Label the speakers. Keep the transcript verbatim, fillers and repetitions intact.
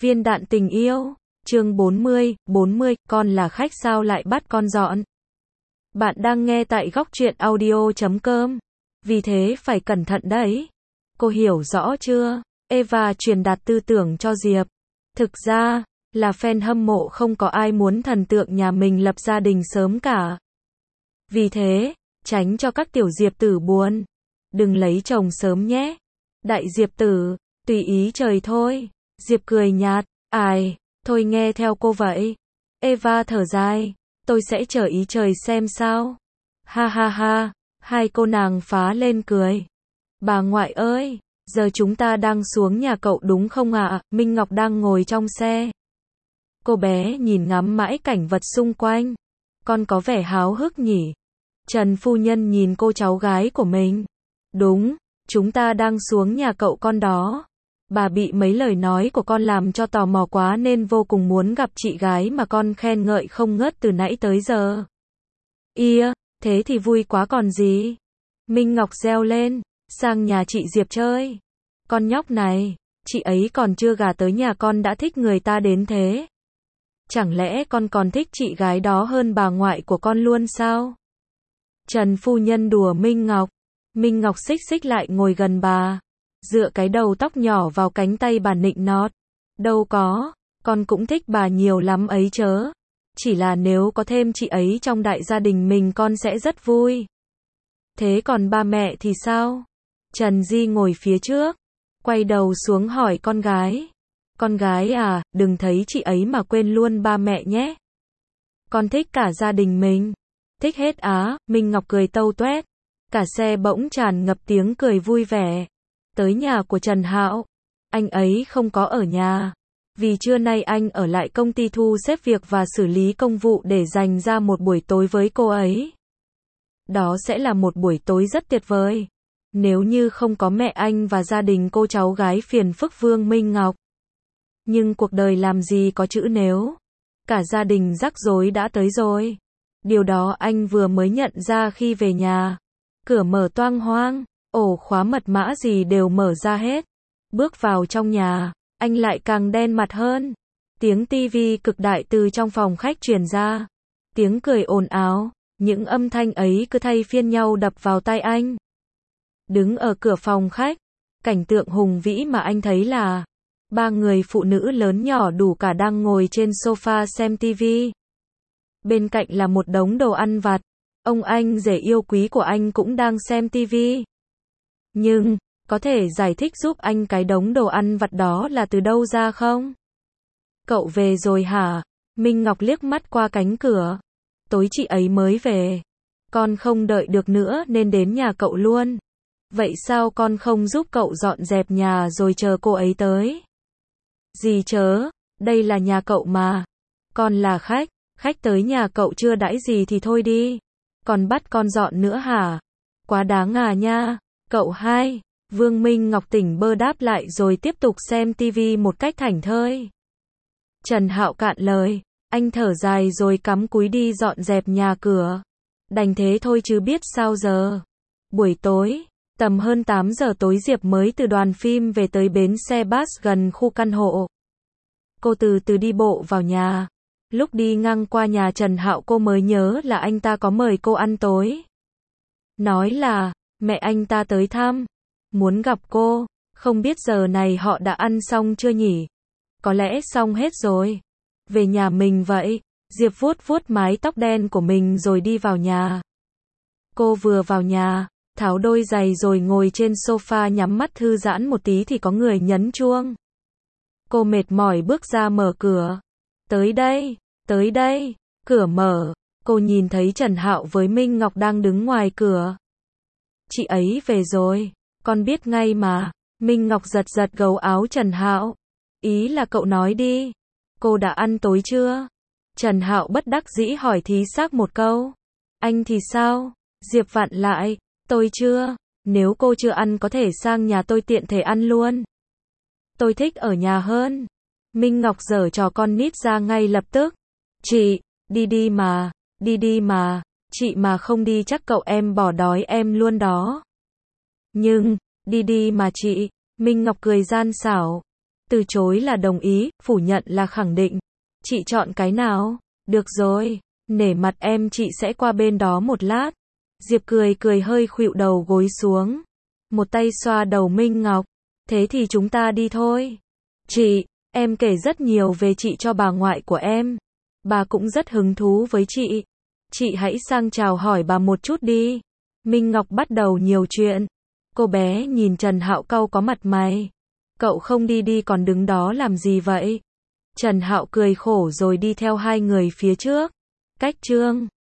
Speaker 1: Viên đạn tình yêu, chương bốn mươi, bốn mươi, con là khách sao lại bắt con dọn. Bạn đang nghe tại góc truyện audio chấm com. Vì thế phải cẩn thận đấy. Cô hiểu rõ chưa? Eva truyền đạt tư tưởng cho Diệp. Thực ra, là fan hâm mộ không có ai muốn thần tượng nhà mình lập gia đình sớm cả. Vì thế, tránh cho các tiểu Diệp tử buồn. Đừng lấy chồng sớm nhé. Đại Diệp tử, tùy ý trời thôi. Diệp cười nhạt, ai, thôi nghe theo cô vậy. Eva thở dài, tôi sẽ chờ ý trời xem sao. Ha ha ha, hai cô nàng phá lên cười. Bà ngoại ơi, giờ chúng ta đang xuống nhà cậu đúng không ạ? À? Minh Ngọc đang ngồi trong xe. Cô bé nhìn ngắm mãi cảnh vật xung quanh. Con có vẻ háo hức nhỉ? Trần phu nhân nhìn cô cháu gái của mình. Đúng, chúng ta đang xuống nhà cậu con đó. Bà bị mấy lời nói của con làm cho tò mò quá nên vô cùng muốn gặp chị gái mà con khen ngợi không ngớt từ nãy tới giờ. Ia, thế thì vui quá còn gì. Minh Ngọc reo lên, sang nhà chị Diệp chơi. Con nhóc này, chị ấy còn chưa gả tới nhà con đã thích người ta đến thế. Chẳng lẽ con còn thích chị gái đó hơn bà ngoại của con luôn sao? Trần phu nhân đùa Minh Ngọc. Minh Ngọc xích xích lại ngồi gần bà. Dựa cái đầu tóc nhỏ vào cánh tay bà nịnh nót. Đâu có, con cũng thích bà nhiều lắm ấy chớ. Chỉ là nếu có thêm chị ấy trong đại gia đình mình con sẽ rất vui. Thế còn ba mẹ thì sao? Trần Di ngồi phía trước, quay đầu xuống hỏi con gái. Con gái à, đừng thấy chị ấy mà quên luôn ba mẹ nhé. Con thích cả gia đình mình. Thích hết á, Minh Ngọc cười tâu tuét. Cả xe bỗng tràn ngập tiếng cười vui vẻ. Tới nhà của Trần Hạo. Anh ấy không có ở nhà. Vì trưa nay anh ở lại công ty thu xếp việc và xử lý công vụ để dành ra một buổi tối với cô ấy. Đó sẽ là một buổi tối rất tuyệt vời. Nếu như không có mẹ anh và gia đình cô cháu gái phiền phức Vương Minh Ngọc. Nhưng cuộc đời làm gì có chữ nếu. Cả gia đình rắc rối đã tới rồi. Điều đó anh vừa mới nhận ra khi về nhà. Cửa mở toang hoang. Ổ khóa mật mã gì đều mở ra hết. Bước vào trong nhà, anh lại càng đen mặt hơn. Tiếng tivi cực đại từ trong phòng khách truyền ra. Tiếng cười ồn ào, những âm thanh ấy cứ thay phiên nhau đập vào tai anh. Đứng ở cửa phòng khách, cảnh tượng hùng vĩ mà anh thấy là ba người phụ nữ lớn nhỏ đủ cả đang ngồi trên sofa xem tivi. Bên cạnh là một đống đồ ăn vặt. Ông anh rể yêu quý của anh cũng đang xem tivi. Nhưng, có thể giải thích giúp anh cái đống đồ ăn vặt đó là từ đâu ra không? Cậu về rồi hả? Minh Ngọc liếc mắt qua cánh cửa. Tối chị ấy mới về. Con không đợi được nữa nên đến nhà cậu luôn. Vậy sao con không giúp cậu dọn dẹp nhà rồi chờ cô ấy tới? Gì chớ, đây là nhà cậu mà. Con là khách, khách tới nhà cậu chưa đãi gì thì thôi đi. Còn bắt con dọn nữa hả? Quá đáng à nha. Cậu hai, Vương Minh Ngọc tỉnh bơ đáp lại rồi tiếp tục xem tivi một cách thảnh thơi. Trần Hạo cạn lời, anh thở dài rồi cắm cúi đi dọn dẹp nhà cửa. Đành thế thôi chứ biết sao giờ. Buổi tối, tầm hơn tám giờ tối Diệp mới từ đoàn phim về tới bến xe bus gần khu căn hộ. Cô từ từ đi bộ vào nhà. Lúc đi ngang qua nhà Trần Hạo cô mới nhớ là anh ta có mời cô ăn tối. Nói là mẹ anh ta tới thăm, muốn gặp cô, không biết giờ này họ đã ăn xong chưa nhỉ? Có lẽ xong hết rồi. Về nhà mình vậy, Diệp vuốt vuốt mái tóc đen của mình rồi đi vào nhà. Cô vừa vào nhà, tháo đôi giày rồi ngồi trên sofa nhắm mắt thư giãn một tí thì có người nhấn chuông. Cô mệt mỏi bước ra mở cửa. Tới đây, tới đây, cửa mở, cô nhìn thấy Trần Hạo với Minh Ngọc đang đứng ngoài cửa. Chị ấy về rồi, con biết ngay mà. Minh Ngọc giật giật gấu áo Trần Hạo. Ý là cậu nói đi, cô đã ăn tối chưa? Trần Hạo bất đắc dĩ hỏi thí xác một câu. Anh thì sao? Diệp vặn lại, tôi chưa. Nếu cô chưa ăn có thể sang nhà tôi tiện thể ăn luôn. Tôi thích ở nhà hơn. Minh Ngọc giở trò con nít ra ngay lập tức. Chị, đi đi mà, đi đi mà. Chị mà không đi chắc cậu em bỏ đói em luôn đó. Nhưng, đi đi mà chị. Minh Ngọc cười gian xảo. Từ chối là đồng ý, phủ nhận là khẳng định. Chị chọn cái nào? Được rồi, nể mặt em chị sẽ qua bên đó một lát. Diệp cười cười hơi khuỵu đầu gối xuống. Một tay xoa đầu Minh Ngọc. Thế thì chúng ta đi thôi. Chị, em kể rất nhiều về chị cho bà ngoại của em. Bà cũng rất hứng thú với chị. Chị hãy sang chào hỏi bà một chút đi. Minh Ngọc bắt đầu nhiều chuyện. Cô bé nhìn Trần Hạo cau có mặt mày. Cậu không đi đi còn đứng đó làm gì vậy? Trần Hạo cười khổ rồi đi theo hai người phía trước. Cách chương